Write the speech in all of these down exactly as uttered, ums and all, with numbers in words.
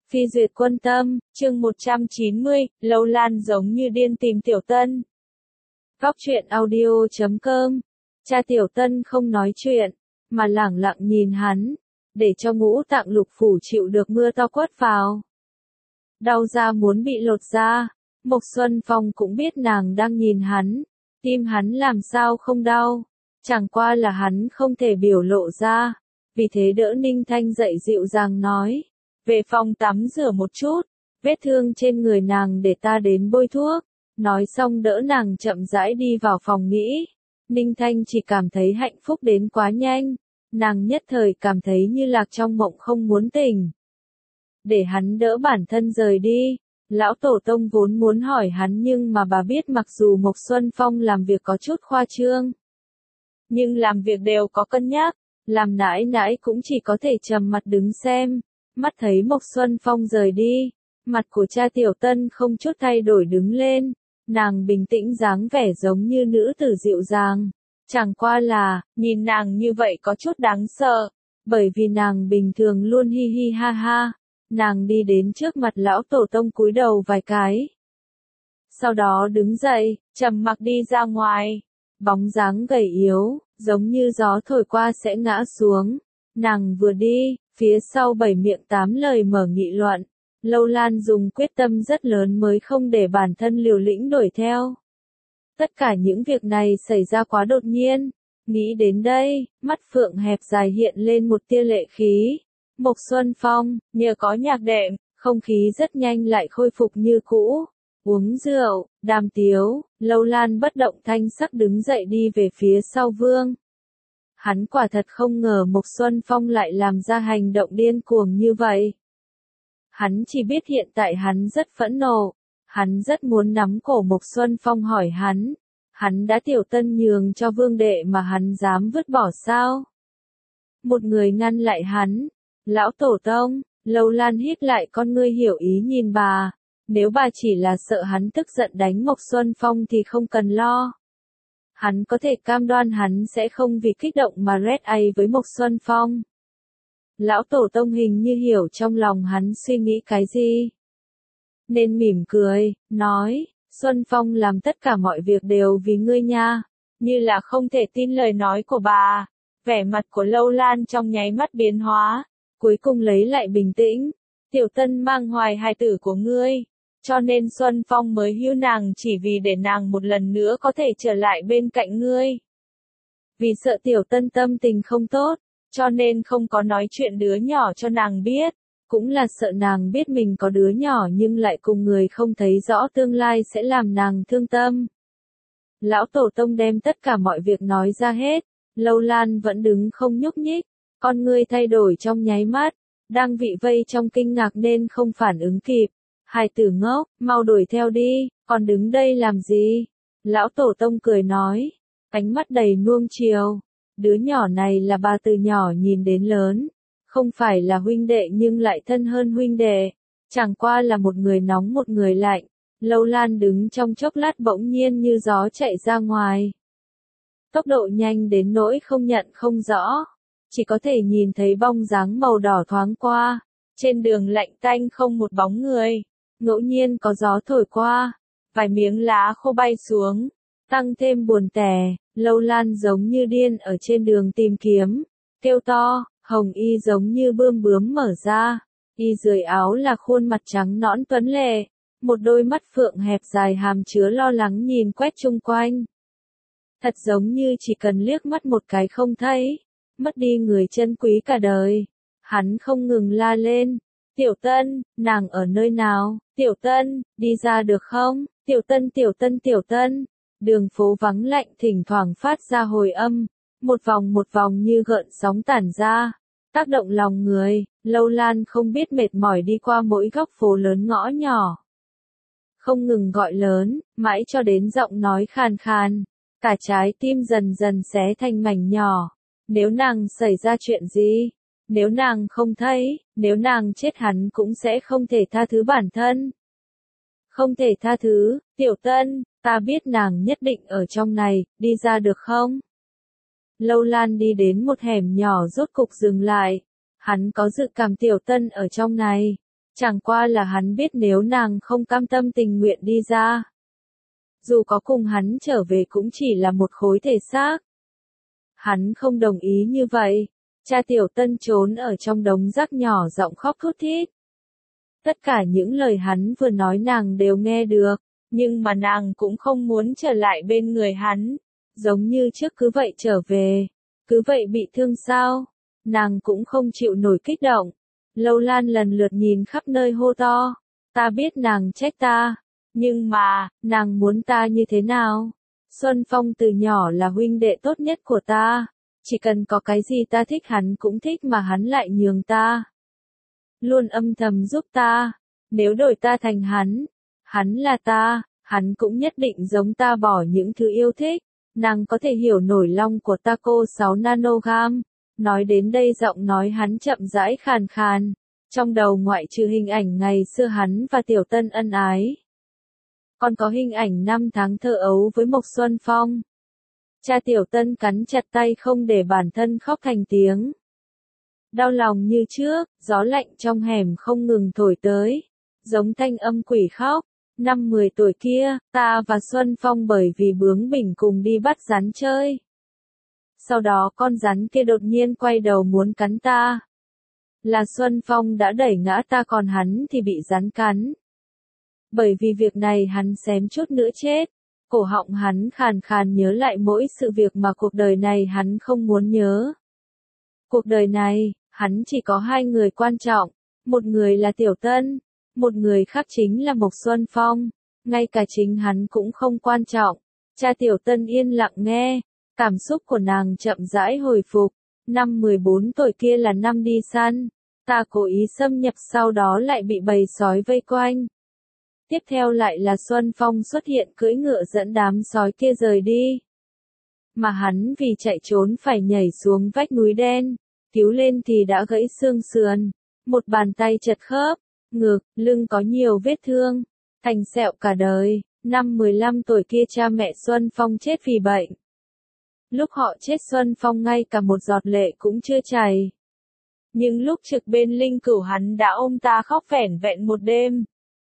Phi duyệt quân tâm, chương một trăm chín mươi, Lâu Lan giống như điên tìm Tiểu Tân. Góc truyện audio chấm com. Cha Tiểu Tân không nói chuyện, mà lẳng lặng nhìn hắn, để cho ngũ tạng lục phủ chịu được mưa to quất vào. Đau da muốn bị lột da, Mộc Xuân Phong cũng biết nàng đang nhìn hắn, tim hắn làm sao không đau, chẳng qua là hắn không thể biểu lộ ra, vì thế đỡ Ninh Thanh dậy dịu dàng nói. Về phòng tắm rửa một chút, vết thương trên người nàng để ta đến bôi thuốc. Nói xong đỡ nàng chậm rãi đi vào phòng nghỉ. Ninh Thanh chỉ cảm thấy hạnh phúc đến quá nhanh. Nàng nhất thời cảm thấy như lạc trong mộng không muốn tỉnh. Để hắn đỡ bản thân rời đi. Lão Tổ Tông vốn muốn hỏi hắn nhưng mà bà biết mặc dù Mộc Xuân Phong làm việc có chút khoa trương. Nhưng làm việc đều có cân nhắc. Làm nãi nãi cũng chỉ có thể trầm mặt đứng xem. Mắt thấy Mộc Xuân Phong rời đi, mặt của cha Tiểu Tân không chút thay đổi đứng lên, nàng bình tĩnh dáng vẻ giống như nữ tử dịu dàng. Chẳng qua là, nhìn nàng như vậy có chút đáng sợ, bởi vì nàng bình thường luôn hi hi ha ha. Nàng đi đến trước mặt lão Tổ Tông cúi đầu vài cái. Sau đó đứng dậy, trầm mặc đi ra ngoài, bóng dáng gầy yếu, giống như gió thổi qua sẽ ngã xuống. Nàng vừa đi, phía sau bảy miệng tám lời mở nghị luận, Lâu Lan dùng quyết tâm rất lớn mới không để bản thân liều lĩnh đuổi theo. Tất cả những việc này xảy ra quá đột nhiên, nghĩ đến đây, mắt phượng hẹp dài hiện lên một tia lệ khí. Mộc Xuân Phong, nhờ có nhạc đệm, không khí rất nhanh lại khôi phục như cũ. Uống rượu, đàm tiếu, Lâu Lan bất động thanh sắc đứng dậy đi về phía sau Vương. Hắn quả thật không ngờ Mộc Xuân Phong lại làm ra hành động điên cuồng như vậy. Hắn chỉ biết hiện tại hắn rất phẫn nộ, hắn rất muốn nắm cổ Mộc Xuân Phong hỏi hắn, hắn đã Tiểu Tân nhường cho Vương đệ mà hắn dám vứt bỏ sao? Một người ngăn lại hắn, lão Tổ Tông, Lâu Lan hít lại con ngươi hiểu ý nhìn bà, nếu bà chỉ là sợ hắn tức giận đánh Mộc Xuân Phong thì không cần lo. Hắn có thể cam đoan hắn sẽ không vì kích động mà red ai với Mộc Xuân Phong. Lão Tổ Tông hình như hiểu trong lòng hắn suy nghĩ cái gì. Nên mỉm cười, nói, Xuân Phong làm tất cả mọi việc đều vì ngươi nha, như là không thể tin lời nói của bà. Vẻ mặt của Lâu Lan trong nháy mắt biến hóa, cuối cùng lấy lại bình tĩnh. Tiểu Tân mang hoài hài tử của ngươi. Cho nên Xuân Phong mới hưu nàng chỉ vì để nàng một lần nữa có thể trở lại bên cạnh ngươi. Vì sợ Tiểu Tân tâm tình không tốt, cho nên không có nói chuyện đứa nhỏ cho nàng biết, cũng là sợ nàng biết mình có đứa nhỏ nhưng lại cùng người không thấy rõ tương lai sẽ làm nàng thương tâm. Lão Tổ Tông đem tất cả mọi việc nói ra hết, Lâu Lan vẫn đứng không nhúc nhích, con ngươi thay đổi trong nháy mắt, đang vị vây trong kinh ngạc nên không phản ứng kịp. Hài tử ngốc, mau đuổi theo đi, còn đứng đây làm gì? Lão Tổ Tông cười nói, ánh mắt đầy nuông chiều. Đứa nhỏ này là bà từ nhỏ nhìn đến lớn, không phải là huynh đệ nhưng lại thân hơn huynh đệ, chẳng qua là một người nóng một người lạnh. Lâu Lan đứng trong chốc lát bỗng nhiên như gió chạy ra ngoài. Tốc độ nhanh đến nỗi không nhận không rõ, chỉ có thể nhìn thấy bóng dáng màu đỏ thoáng qua, trên đường lạnh tanh không một bóng người. Ngẫu nhiên có gió thổi qua, vài miếng lá khô bay xuống, tăng thêm buồn tẻ. Lâu Lan giống như điên ở trên đường tìm kiếm, kêu to, hồng y giống như bươm bướm mở ra, y dưới áo là khuôn mặt trắng nõn tuấn lệ, một đôi mắt phượng hẹp dài hàm chứa lo lắng nhìn quét chung quanh. Thật giống như chỉ cần liếc mắt một cái không thấy, mất đi người chân quý cả đời. Hắn không ngừng la lên, Tiểu Tân, nàng ở nơi nào? Tiểu Tân, đi ra được không? Tiểu Tân Tiểu Tân Tiểu Tân. Đường phố vắng lạnh thỉnh thoảng phát ra hồi âm, một vòng một vòng như gợn sóng tản ra, tác động lòng người. Lâu Lan không biết mệt mỏi đi qua mỗi góc phố lớn ngõ nhỏ. Không ngừng gọi lớn, mãi cho đến giọng nói khàn khàn, cả trái tim dần dần xé thành mảnh nhỏ. Nếu nàng xảy ra chuyện gì? Nếu nàng không thấy, nếu nàng chết hắn cũng sẽ không thể tha thứ bản thân. Không thể tha thứ, Tiểu Tân, ta biết nàng nhất định ở trong này, đi ra được không? Lâu Lan đi đến một hẻm nhỏ rốt cục dừng lại. Hắn có dự cảm Tiểu Tân ở trong này. Chẳng qua là hắn biết nếu nàng không cam tâm tình nguyện đi ra, dù có cùng hắn trở về cũng chỉ là một khối thể xác. Hắn không đồng ý như vậy. Cha Tiểu Tân trốn ở trong đống rác nhỏ giọng khóc thút thít. Tất cả những lời hắn vừa nói nàng đều nghe được, nhưng mà nàng cũng không muốn trở lại bên người hắn, giống như trước cứ vậy trở về, cứ vậy bị thương sao, nàng cũng không chịu nổi kích động. Lâu Lan lần lượt nhìn khắp nơi hô to, ta biết nàng trách ta, nhưng mà, nàng muốn ta như thế nào? Xuân Phong từ nhỏ là huynh đệ tốt nhất của ta, chỉ cần có cái gì ta thích hắn cũng thích mà hắn lại nhường ta. Luôn âm thầm giúp ta, nếu đổi ta thành hắn, hắn là ta, hắn cũng nhất định giống ta bỏ những thứ yêu thích, nàng có thể hiểu nổi lòng của ta cô sáu nanogam. Nói đến đây giọng nói hắn chậm rãi khàn khàn, trong đầu ngoại trừ hình ảnh ngày xưa hắn và Tiểu Tân ân ái, còn có hình ảnh năm tháng thơ ấu với Mộc Xuân Phong. Cha Tiểu Tân cắn chặt tay không để bản thân khóc thành tiếng. Đau lòng như trước, gió lạnh trong hẻm không ngừng thổi tới, giống thanh âm quỷ khóc. Năm mười tuổi kia, ta và Xuân Phong bởi vì bướng bỉnh cùng đi bắt rắn chơi. Sau đó con rắn kia đột nhiên quay đầu muốn cắn ta. Là Xuân Phong đã đẩy ngã ta còn hắn thì bị rắn cắn. Bởi vì việc này hắn xém chút nữa chết. Cổ họng hắn khàn khàn nhớ lại mỗi sự việc mà cuộc đời này hắn không muốn nhớ. Cuộc đời này, hắn chỉ có hai người quan trọng. Một người là Tiểu Tân, một người khác chính là Mộc Xuân Phong. Ngay cả chính hắn cũng không quan trọng. Cha Tiểu Tân yên lặng nghe. Cảm xúc của nàng chậm rãi hồi phục. Năm mười bốn tuổi kia là năm đi săn. Ta cố ý xâm nhập sau đó lại bị bầy sói vây quanh. Tiếp theo lại là Xuân Phong xuất hiện cưỡi ngựa dẫn đám sói kia rời đi. Mà hắn vì chạy trốn phải nhảy xuống vách núi đen. Cứu lên thì đã gãy xương sườn. Một bàn tay chật khớp. Ngực, lưng có nhiều vết thương. Thành sẹo cả đời. Năm mười lăm tuổi kia cha mẹ Xuân Phong chết vì bệnh. Lúc họ chết Xuân Phong ngay cả một giọt lệ cũng chưa chảy. Nhưng lúc trực bên linh cửu hắn đã ôm ta khóc vẻn vẹn một đêm.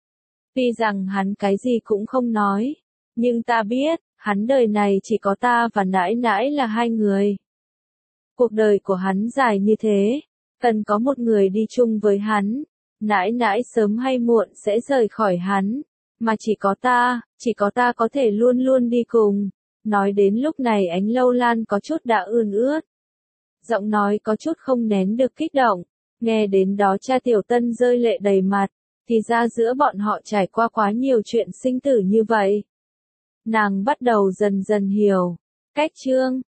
Tuy rằng hắn cái gì cũng không nói, nhưng ta biết, hắn đời này chỉ có ta và nãi nãi là hai người. Cuộc đời của hắn dài như thế, cần có một người đi chung với hắn, nãi nãi sớm hay muộn sẽ rời khỏi hắn, mà chỉ có ta, chỉ có ta có thể luôn luôn đi cùng. Nói đến lúc này ánh Lâu Lan có chút đã ươn ướt. Giọng nói có chút không nén được kích động, nghe đến đó cha Tiểu Tân rơi lệ đầy mặt, thì ra giữa bọn họ trải qua quá nhiều chuyện sinh tử như vậy. Nàng bắt đầu dần dần hiểu. Cách chương